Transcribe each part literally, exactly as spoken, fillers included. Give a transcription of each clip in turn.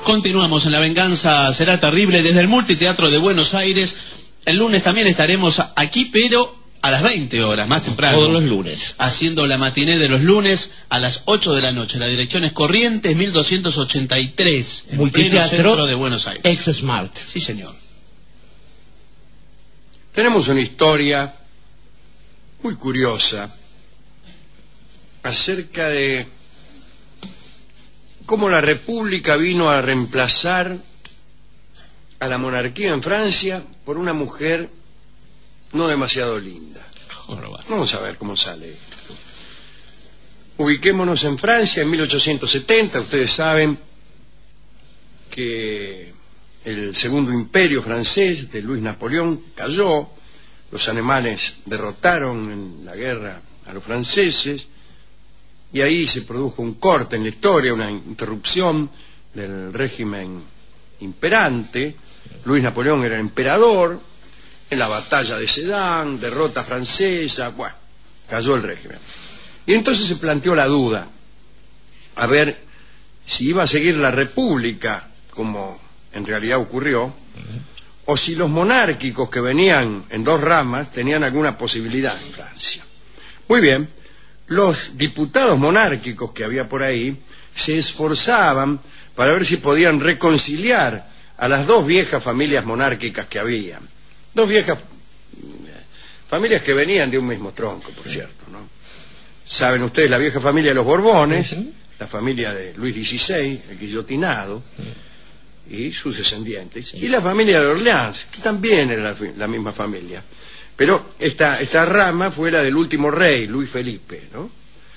continuamos en La Venganza Será Terrible desde el Multiteatro de Buenos Aires. El lunes también estaremos aquí, pero a las veinte horas, más temprano. Todos los lunes. Haciendo la matiné de los lunes a las ocho de la noche. La dirección es Corrientes mil doscientos ochenta y tres, en Multiteatro pleno centro de Buenos Aires. Ex Smart. Sí, señor. Tenemos una historia muy curiosa acerca de cómo la República vino a reemplazar a la monarquía en Francia por una mujer no demasiado linda. Vamos a ver cómo sale esto. Ubiquémonos en Francia en mil ochocientos setenta. Ustedes saben que el segundo imperio francés de Luis Napoleón cayó. Los alemanes derrotaron en la guerra a los franceses y ahí se produjo un corte en la historia, una interrupción del régimen imperante. Luis Napoleón era emperador. En la batalla de Sedan, derrota francesa, bueno, cayó el régimen. Y entonces se planteó la duda, a ver si iba a seguir la República, como en realidad ocurrió, uh-huh. o si los monárquicos que venían en dos ramas tenían alguna posibilidad en Francia. Muy bien, los diputados monárquicos que había por ahí se esforzaban para ver si podían reconciliar a las dos viejas familias monárquicas que había. Dos viejas familias que venían de un mismo tronco, por cierto, ¿no? Saben ustedes, la vieja familia de los Borbones, uh-huh. la familia de Luis dieciséis, el guillotinado, uh-huh. y sus descendientes, y la familia de Orleans, que también era la, la misma familia. Pero esta, esta rama fue la del último rey, Luis Felipe, ¿no?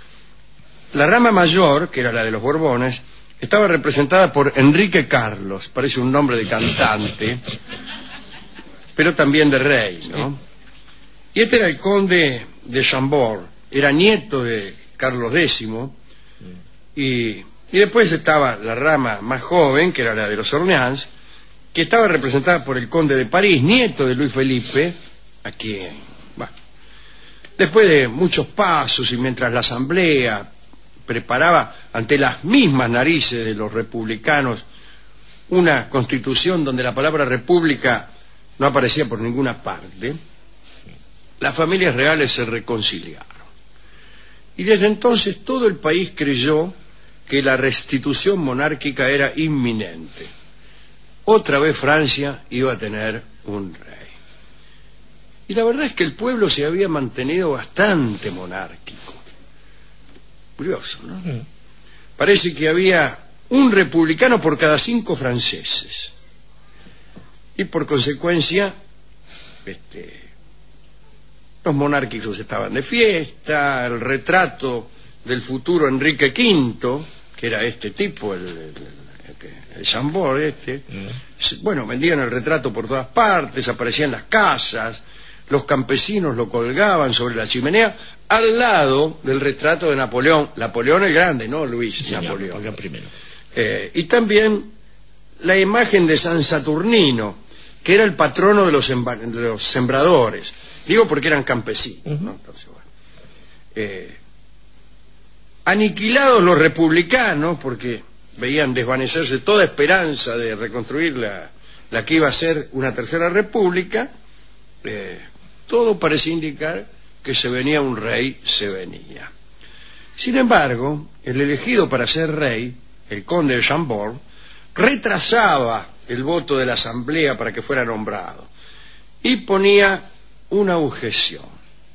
La rama mayor, que era la de los Borbones, estaba representada por Enrique Carlos, parece un nombre de cantante, pero también de rey, ¿no? Y este era el conde de Chambord, era nieto de Carlos décimo, y, y después estaba la rama más joven, que era la de los Orleans, que estaba representada por el conde de París, nieto de Luis Felipe, a quien, bueno, después de muchos pasos y mientras la asamblea preparaba ante las mismas narices de los republicanos una constitución donde la palabra república no aparecía por ninguna parte, las familias reales se reconciliaron. Y desde entonces todo el país creyó que la restitución monárquica era inminente. Otra vez Francia iba a tener un rey. Y la verdad es que el pueblo se había mantenido bastante monárquico. Curioso, ¿no? Uh-huh. Parece que había un republicano por cada cinco franceses. Y por consecuencia, este, los monárquicos estaban de fiesta, el retrato del futuro Enrique quinto, que era este tipo, el, el, el, el Chambord este, mm. bueno, vendían el retrato por todas partes, aparecían en las casas, los campesinos lo colgaban sobre la chimenea, al lado del retrato de Napoleón, Napoleón el Grande, no Luis, sí, señor, Napoleón. Napoleón primero. Eh, y también la imagen de San Saturnino, que era el patrono de los, de los sembradores. Digo porque eran campesinos, uh-huh. ¿no? Entonces, bueno. eh, aniquilados los republicanos, porque veían desvanecerse toda esperanza de reconstruir la, la que iba a ser una tercera república, eh, todo parecía indicar que se venía un rey, se venía. Sin embargo, el elegido para ser rey, el conde de Chambord, retrasaba el voto de la asamblea para que fuera nombrado y ponía una objeción.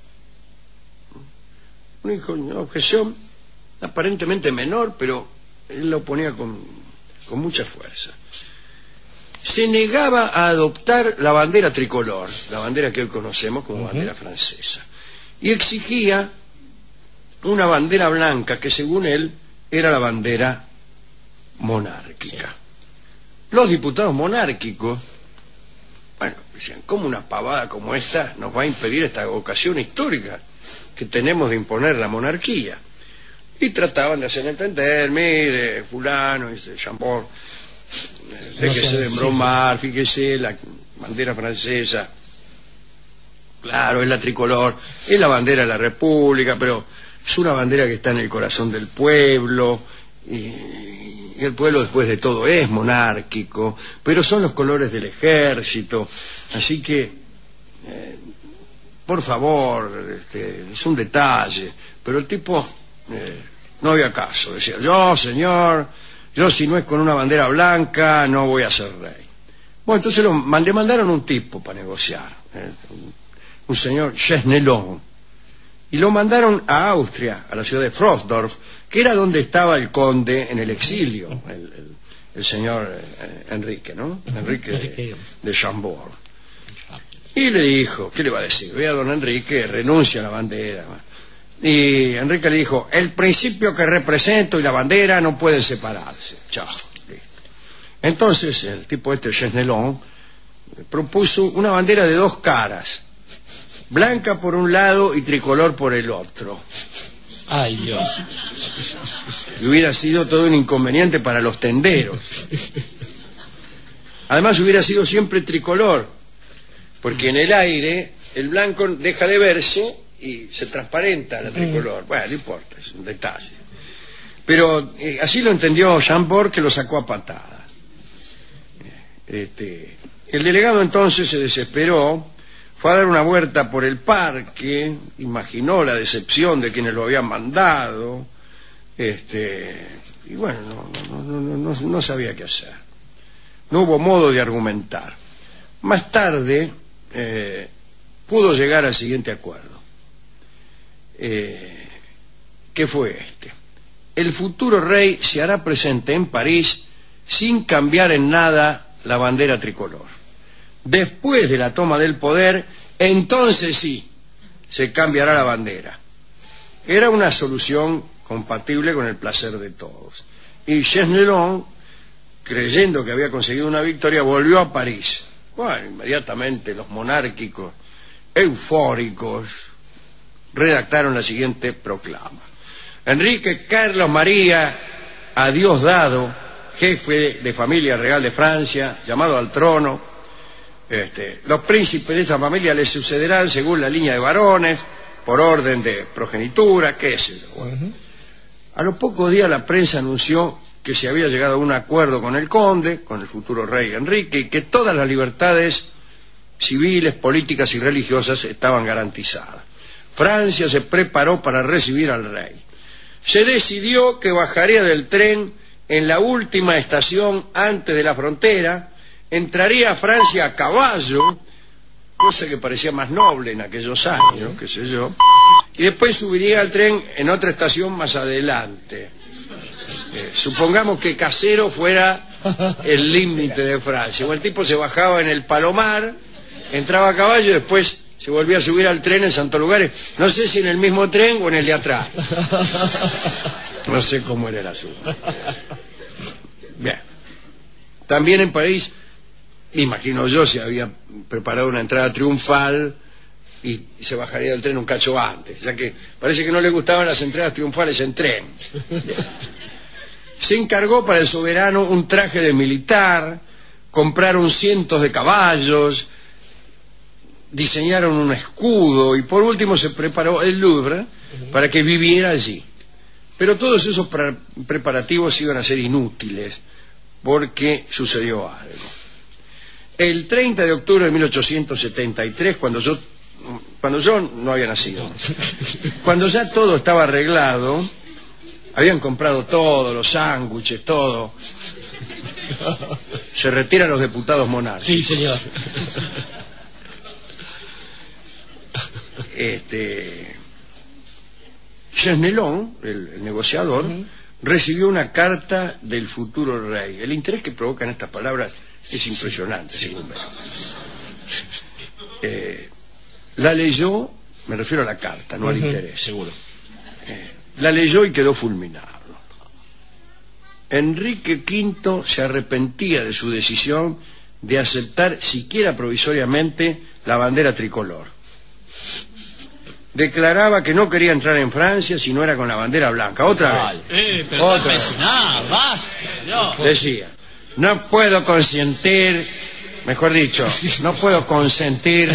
Una objeción aparentemente menor, pero él lo ponía con, con mucha fuerza. Se negaba a adoptar la bandera tricolor, la bandera que hoy conocemos como uh-huh. bandera francesa, y exigía una bandera blanca que según él era la bandera monárquica. Sí. Los diputados monárquicos, bueno, decían, ¿cómo una pavada como esta nos va a impedir esta ocasión histórica que tenemos de imponer la monarquía? Y trataban de hacer entender, mire, fulano, dice Chambord, déjese de embromar, fíjese, la bandera francesa, claro, es la tricolor, es la bandera de la República, pero es una bandera que está en el corazón del pueblo, y, y el pueblo después de todo es monárquico, pero son los colores del ejército, así que eh, por favor, este, es un detalle. Pero el tipo eh, no había caso, decía, yo señor, yo si no es con una bandera blanca no voy a ser rey. Bueno, entonces lo mandé, mandaron un tipo para negociar, eh, un, un señor Chesnelon, y lo mandaron a Austria, a la ciudad de Frosdorf, que era donde estaba el conde en el exilio, el, el, el señor eh, Enrique, ¿no? Enrique de, de Chambord. Y le dijo, ¿qué le va a decir? Ve a don Enrique, renuncia a la bandera. Y Enrique le dijo, el principio que represento y la bandera no pueden separarse. Chao. Entonces el tipo este, Chesnelon, propuso una bandera de dos caras, blanca por un lado y tricolor por el otro. Ay, Dios. Y hubiera sido todo un inconveniente para los tenderos. Además hubiera sido siempre tricolor, porque en el aire el blanco deja de verse y se transparenta la tricolor. Bueno, no importa, es un detalle. Pero eh, así lo entendió Chambord, que lo sacó a patada. Este, el delegado entonces se desesperó, fue a dar una vuelta por el parque, imaginó la decepción de quienes lo habían mandado, este, y bueno, no, no, no, no, no sabía qué hacer. No hubo modo de argumentar. Más tarde eh, pudo llegar al siguiente acuerdo, eh, que fue este: el futuro rey se hará presente en París sin cambiar en nada la bandera tricolor. Después de la toma del poder, entonces sí se cambiará la bandera. Era una solución compatible con el placer de todos. Y Chesnelon, creyendo que había conseguido una victoria, volvió a París. Bueno, inmediatamente los monárquicos, eufóricos, redactaron la siguiente proclama: Enrique Carlos María, a Dios dado, jefe de familia real de Francia, llamado al trono. Este, los príncipes de esa familia le sucederán según la línea de varones, por orden de progenitura, qué sé yo. Bueno, uh-huh. A los pocos días la prensa anunció que se había llegado a un acuerdo con el conde, con el futuro rey Enrique, y que todas las libertades civiles, políticas y religiosas estaban garantizadas. Francia se preparó para recibir al rey. Se decidió que bajaría del tren en la última estación antes de la frontera, entraría a Francia a caballo, cosa que parecía más noble en aquellos años, qué sé yo, y después subiría al tren en otra estación más adelante. Eh, supongamos que Casero fuera el límite de Francia. O el tipo se bajaba en el Palomar, entraba a caballo y después se volvía a subir al tren en Santos Lugares. No sé si en el mismo tren o en el de atrás. No sé cómo era el asunto. Bien. También en París, imagino yo, se había preparado una entrada triunfal y se bajaría del tren un cacho antes, ya que parece que no le gustaban las entradas triunfales en tren. Se encargó para el soberano un traje de militar, compraron cientos de caballos, diseñaron un escudo y por último se preparó el Louvre para que viviera allí. Pero todos esos pre- preparativos iban a ser inútiles porque sucedió algo. El treinta de octubre de mil ochocientos setenta y tres, cuando yo, cuando yo no había nacido, cuando ya todo estaba arreglado, habían comprado todo, los sándwiches, todo, se retiran los diputados monárquicos. Sí, señor. Este, Chesnelon, el, el negociador, uh-huh. recibió una carta del futuro rey. El interés que provocan estas palabras es impresionante, sí. Según veo. Eh, la leyó, me refiero a la carta, no uh-huh. al interés. Seguro. Eh, la leyó y quedó fulminado. Enrique quinto se arrepentía de su decisión de aceptar siquiera provisoriamente la bandera tricolor. Declaraba que no quería entrar en Francia si no era con la bandera blanca. Otra vez. Eh, pero Otra vez. No, va, no. Decía, no puedo consentir, mejor dicho, no puedo consentir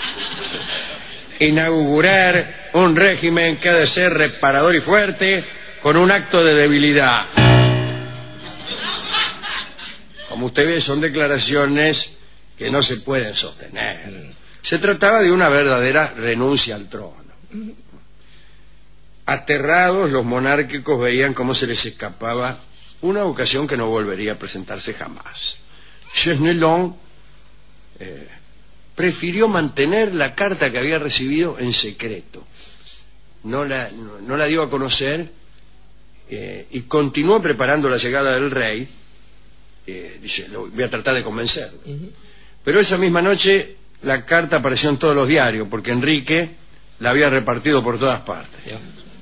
inaugurar un régimen que ha de ser reparador y fuerte con un acto de debilidad. Como usted ve, son declaraciones que no se pueden sostener. Se trataba de una verdadera renuncia al trono. Aterrados, los monárquicos veían cómo se les escapaba una ocasión que no volvería a presentarse jamás. Chesnelon eh, prefirió mantener la carta que había recibido en secreto. No la, no, no la dio a conocer eh, y continuó preparando la llegada del rey. Eh, dice, lo voy a tratar de convencerlo. Uh-huh. Pero esa misma noche la carta apareció en todos los diarios porque Enrique la había repartido por todas partes. Yeah.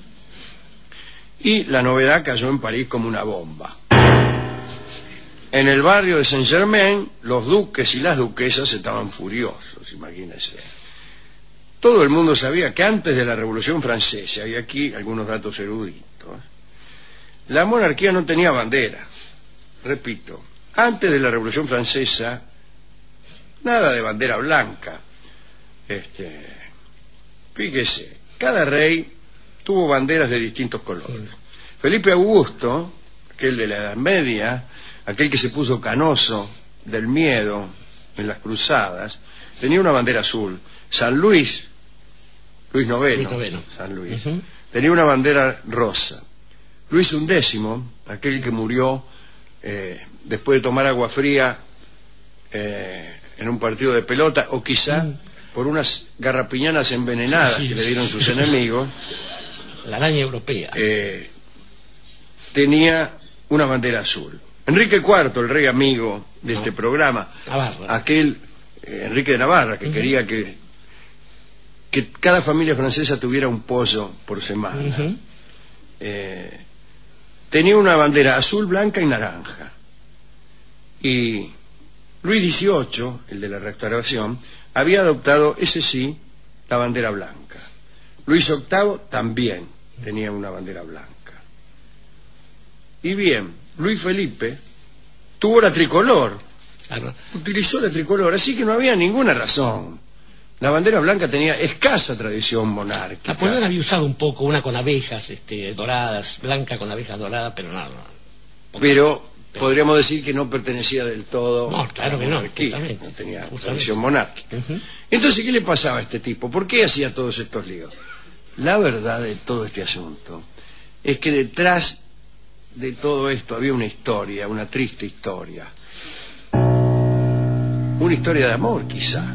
Y la novedad cayó en París como una bomba. En el barrio de Saint-Germain, los duques y las duquesas estaban furiosos, imagínense. Todo el mundo sabía que antes de la Revolución Francesa, y aquí algunos datos eruditos, la monarquía no tenía bandera. Repito, antes de la Revolución Francesa, nada de bandera blanca. Este, fíjese, cada rey tuvo banderas de distintos colores. Felipe Augusto, aquel de la Edad Media, aquel que se puso canoso del miedo en las cruzadas, tenía una bandera azul. San Luis, Luis noveno, Luis noveno. San Luis, uh-huh. tenía una bandera rosa. Luis undécimo, aquel que murió eh, después de tomar agua fría eh, en un partido de pelota, o quizá uh-huh. por unas garrapiñanas envenenadas sí, sí, que sí. le dieron sus enemigos. La araña europea. Eh, tenía una bandera azul. Enrique cuarto, el rey amigo de no. este programa, Navarra. aquel eh, Enrique de Navarra, que uh-huh. quería que, que cada familia francesa tuviera un pollo por semana, uh-huh. eh, tenía una bandera azul, blanca y naranja. Y Luis dieciocho, el de la Restauración, había adoptado, ese sí, la bandera blanca. Luis octavo también tenía una bandera blanca. Y bien, Luis Felipe tuvo la tricolor, claro. utilizó la tricolor, así que no había ninguna razón. La bandera blanca tenía escasa tradición monárquica. Napoleón había usado un poco una con abejas este, doradas, blanca con abejas doradas, pero no. no pero, pero podríamos decir que no pertenecía del todo no, claro a la monarquía, no, no tenía justamente. tradición monárquica. Uh-huh. Entonces, ¿qué le pasaba a este tipo? ¿Por qué hacía todos estos líos? La verdad de todo este asunto es que detrás de todo esto había una historia, una triste historia. Una historia de amor, quizá.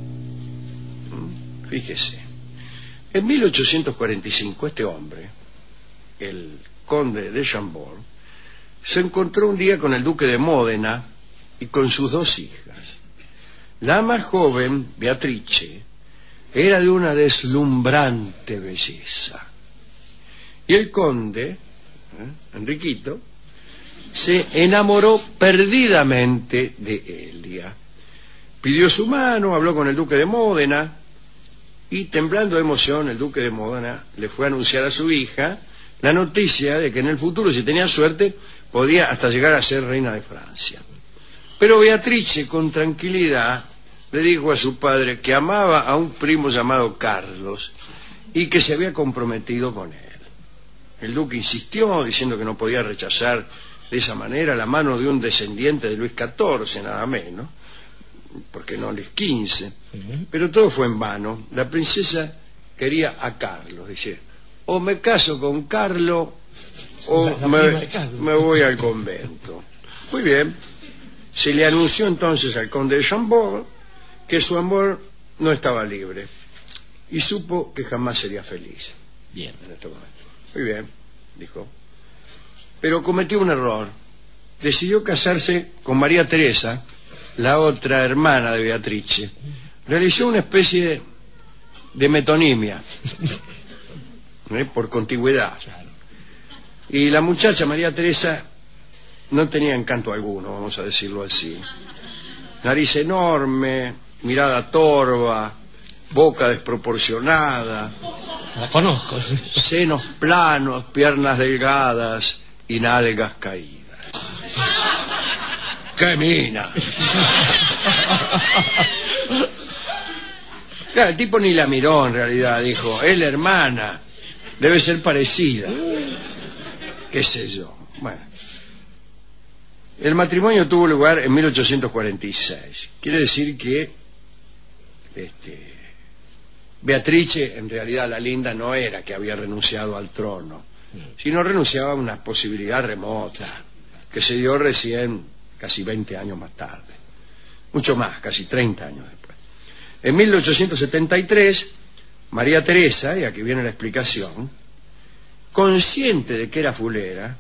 Fíjese. En mil ochocientos cuarenta y cinco, este hombre, el conde de Chambord, se encontró un día con el duque de Módena y con sus dos hijas. La más joven, Beatrice, era de una deslumbrante belleza. Y el conde, ¿eh? Enriquito, se enamoró perdidamente de Elia. Pidió su mano, habló con el duque de Módena, y temblando de emoción, el duque de Módena le fue a anunciar a su hija la noticia de que en el futuro, si tenía suerte, podía hasta llegar a ser reina de Francia. Pero Beatrice, con tranquilidad, le dijo a su padre que amaba a un primo llamado Carlos y que se había comprometido con él. El duque insistió, diciendo que no podía rechazar de esa manera la mano de un descendiente de Luis catorce, nada menos, porque no Luis quince. Uh-huh. Pero todo fue en vano. La princesa quería a Carlos, dice, o me caso con Carlos o me, me voy al convento. Muy bien. Se le anunció entonces al conde de Chambord que su amor no estaba libre y supo que jamás sería feliz. Bien. En este momento. Muy bien, dijo. Pero cometió un error. Decidió casarse con María Teresa, la otra hermana de Beatrice. Realizó una especie de, de metonimia, ¿eh? por contigüedad. Y la muchacha María Teresa no tenía encanto alguno, vamos a decirlo así. Nariz enorme, mirada torva, boca desproporcionada. La conozco. Senos planos, piernas delgadas y nalgas caídas. ¡Qué mina! Claro, el tipo ni la miró en realidad, dijo, es la hermana, debe ser parecida. qué sé yo. Bueno, el matrimonio tuvo lugar en mil ochocientos cuarenta y seis. Quiere decir que este, Beatrice, en realidad la linda, no era que había renunciado al trono, sino renunciaba a una posibilidad remota que se dio recién casi veinte años más tarde, mucho más, casi treinta años después. En mil ochocientos setenta y tres, María Teresa, y aquí viene la explicación, consciente de que era fulera,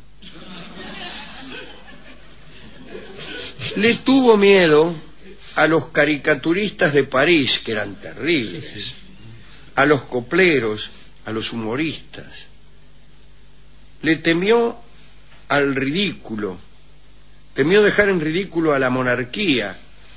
le tuvo miedo a los caricaturistas de París, que eran terribles, sí, sí. a los copleros, a los humoristas. Le temió al ridículo, temió dejar en ridículo a la monarquía.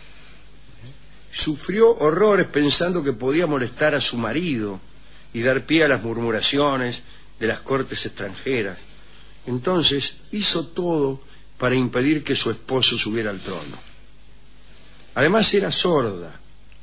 Sufrió horrores pensando que podía molestar a su marido y dar pie a las murmuraciones de las cortes extranjeras. Entonces hizo todo para impedir que su esposo subiera al trono. Además era sorda.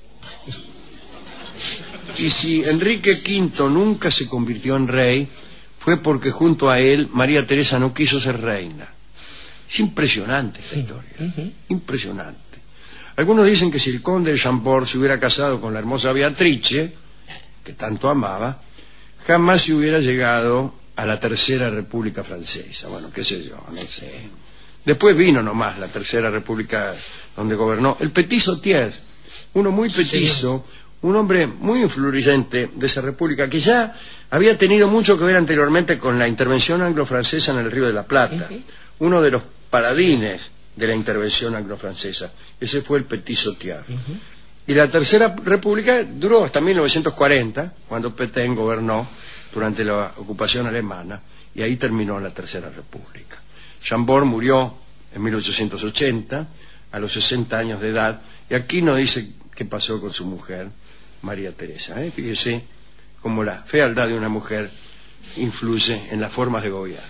Y si Enrique quinto nunca se convirtió en rey, fue porque junto a él María Teresa no quiso ser reina. Es impresionante esta historia, impresionante. Algunos dicen que si el conde de Chambord se hubiera casado con la hermosa Beatrice, que tanto amaba, jamás se hubiera llegado a la Tercera República Francesa. Bueno, qué sé yo, no sé. Después vino nomás la Tercera República, donde gobernó el Petit Sautier, uno muy petizo, un hombre muy influyente de esa república, que ya había tenido mucho que ver anteriormente con la intervención anglo-francesa en el Río de la Plata, uno de los paladines de la intervención anglo-francesa. Ese fue el Petit Sautier. Uh-huh. Y la Tercera República duró hasta mil novecientos cuarenta, cuando Pétain gobernó durante la ocupación alemana, y ahí terminó la Tercera República. Chambord murió en mil ochocientos ochenta, a los sesenta años de edad, y aquí no dice qué pasó con su mujer, María Teresa. ¿eh? Fíjese cómo la fealdad de una mujer influye en las formas de gobierno.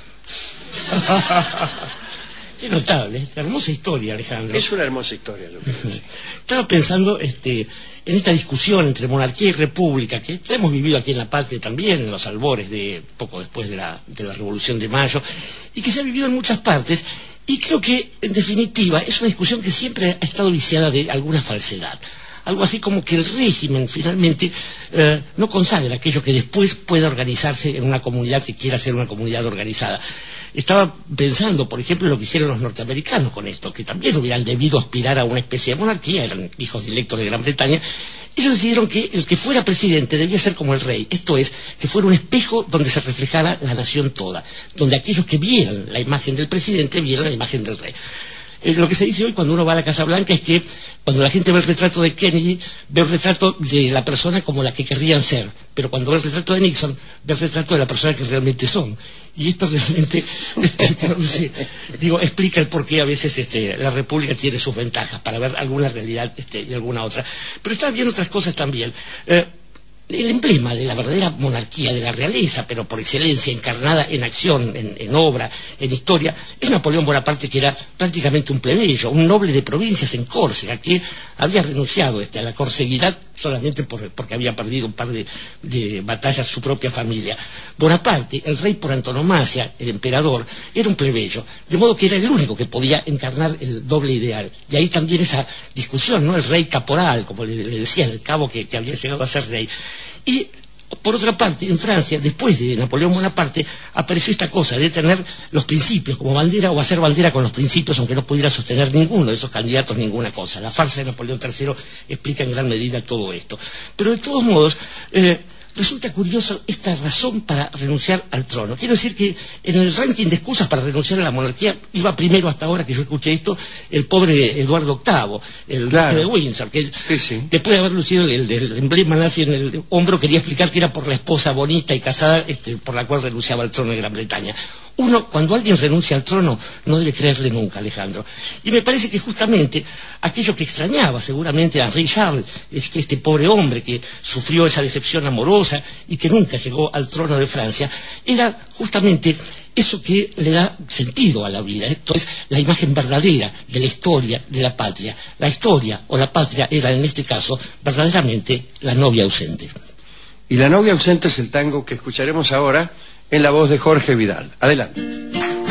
Es notable, es una hermosa historia, Alejandro. Es una hermosa historia, lo que uh-huh. Estaba pensando este, en esta discusión entre monarquía y república, que la hemos vivido aquí en la patria también, en los albores de poco después de la, de la Revolución de Mayo, y que se ha vivido en muchas partes, y creo que, en definitiva, es una discusión que siempre ha estado viciada de alguna falsedad. Algo así como que el régimen finalmente eh, no consagra aquello que después pueda organizarse en una comunidad que quiera ser una comunidad organizada. Estaba pensando, por ejemplo, en lo que hicieron los norteamericanos con esto, que también hubieran debido aspirar a una especie de monarquía, eran hijos directos de Gran Bretaña. Ellos decidieron que el que fuera presidente debía ser como el rey, esto es, que fuera un espejo donde se reflejara la nación toda, donde aquellos que vieran la imagen del presidente vieran la imagen del rey. Eh, lo que se dice hoy cuando uno va a la Casa Blanca es que cuando la gente ve el retrato de Kennedy, ve el retrato de la persona como la que querrían ser, pero cuando ve el retrato de Nixon, ve el retrato de la persona que realmente son. Y esto realmente, este, no sé, digo, explica el por qué a veces este, la República tiene sus ventajas para ver alguna realidad este, y alguna otra. Pero está bien otras cosas también. Eh, El emblema de la verdadera monarquía, de la realeza, pero por excelencia encarnada en acción, en, en obra, en historia, es Napoleón Bonaparte, que era prácticamente un plebeyo, un noble de provincias en Córcega, que había renunciado este, a la corseguidad solamente por, porque había perdido un par de, de batallas su propia familia. Bonaparte, el rey por antonomasia, el emperador, era un plebeyo, de modo que era el único que podía encarnar el doble ideal. Y ahí también esa discusión, ¿no? El rey caporal, como le, le decían, el cabo que, que había llegado a ser rey. Y por otra parte, en Francia, después de Napoleón Bonaparte, apareció esta cosa de tener los principios como bandera o hacer bandera con los principios, aunque no pudiera sostener ninguno de esos candidatos ninguna cosa. La farsa de Napoleón tercero explica en gran medida todo esto. Pero de todos modos, eh, resulta curioso esta razón para renunciar al trono. Quiero decir que en el ranking de excusas para renunciar a la monarquía iba primero, hasta ahora que yo escuché esto, el pobre Eduardo octavo, el claro. duque de Windsor, que sí, sí. después de haber lucido el, el emblema nazi en el hombro, quería explicar que era por la esposa bonita y casada este, por la cual renunciaba al trono de Gran Bretaña. Uno, cuando alguien renuncia al trono, no debe creerle nunca, Alejandro. Y me parece que justamente aquello que extrañaba seguramente a Henri Charles, este, este pobre hombre que sufrió esa decepción amorosa y que nunca llegó al trono de Francia, era justamente eso que le da sentido a la vida. Esto es la imagen verdadera de la historia de la patria. La historia o la patria era, en este caso, verdaderamente la novia ausente. Y la novia ausente es el tango que escucharemos ahora en la voz de Jorge Vidal. Adelante.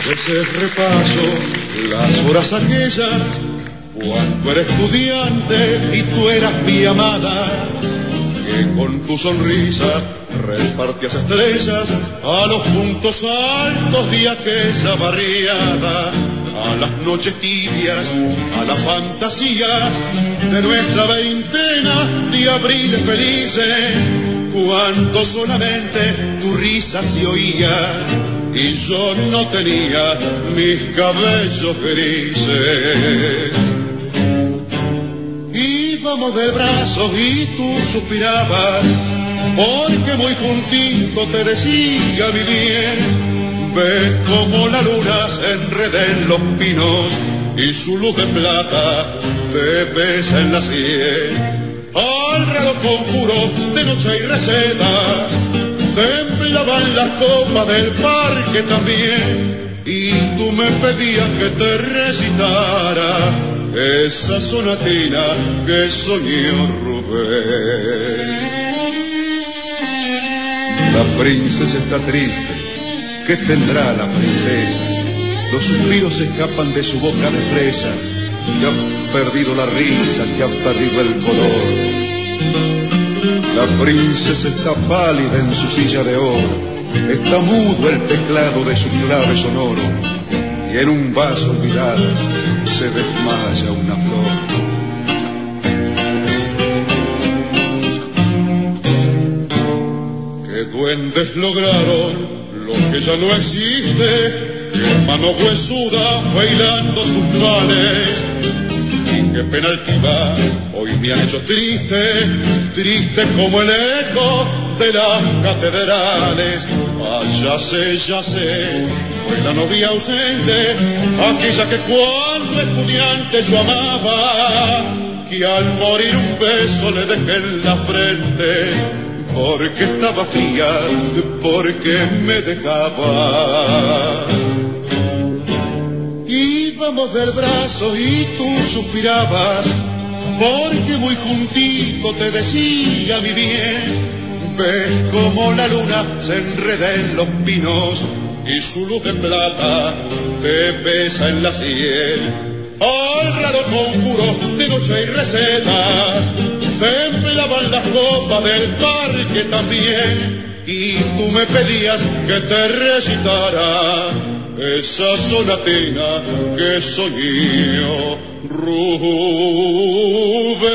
veces repaso las horas aquellas cuando era estudiante y tú eras mi amada, que con tu sonrisa repartías estrellas a los puntos altos de aquella barriada, a las noches tibias, a la fantasía de nuestra veintena de abriles felices, cuando solamente tu risa se oía y yo no tenía mis cabellos grises. Íbamos de brazos y tú suspirabas, porque muy juntito te decía mi bien, ven como la luna se enreda en los pinos y su luz de plata te besa en la sien. Al reloj conjuro de noche y receta, temblaban las copas del parque también, y tú me pedías que te recitara esa sonatina que soñó Rubén. La princesa está triste, ¿qué tendrá la princesa? Los suspiros escapan de su boca de fresa, que ha perdido la risa, que ha perdido el color. La princesa está pálida en su silla de oro, está mudo el teclado de su clave sonoro, y en un vaso olvidado se desmaya una flor. Que duendes lograron lo que ya no existe, que mano huesuda bailando tus males, y que pena altiva hoy me han hecho triste, triste como el eco de las catedrales. Ah, ya sé, ya sé, fue la novia ausente, aquella que cuando estudiante yo amaba, que al morir un beso le dejé en la frente, porque estaba fría, porque me dejaba. Íbamos del brazo y tú suspirabas, porque muy juntito te decía mi bien, ves como la luna se enreda en los pinos y su luz de plata te besa en la sien. Al reloj conjuro de noche y receta, temblaban las copas del parque también, y tú me pedías que te recitara esa sonatina que soñó Rubén.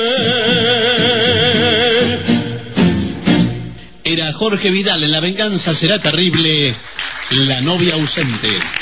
Era Jorge Vidal en La venganza será terrible, la novia ausente.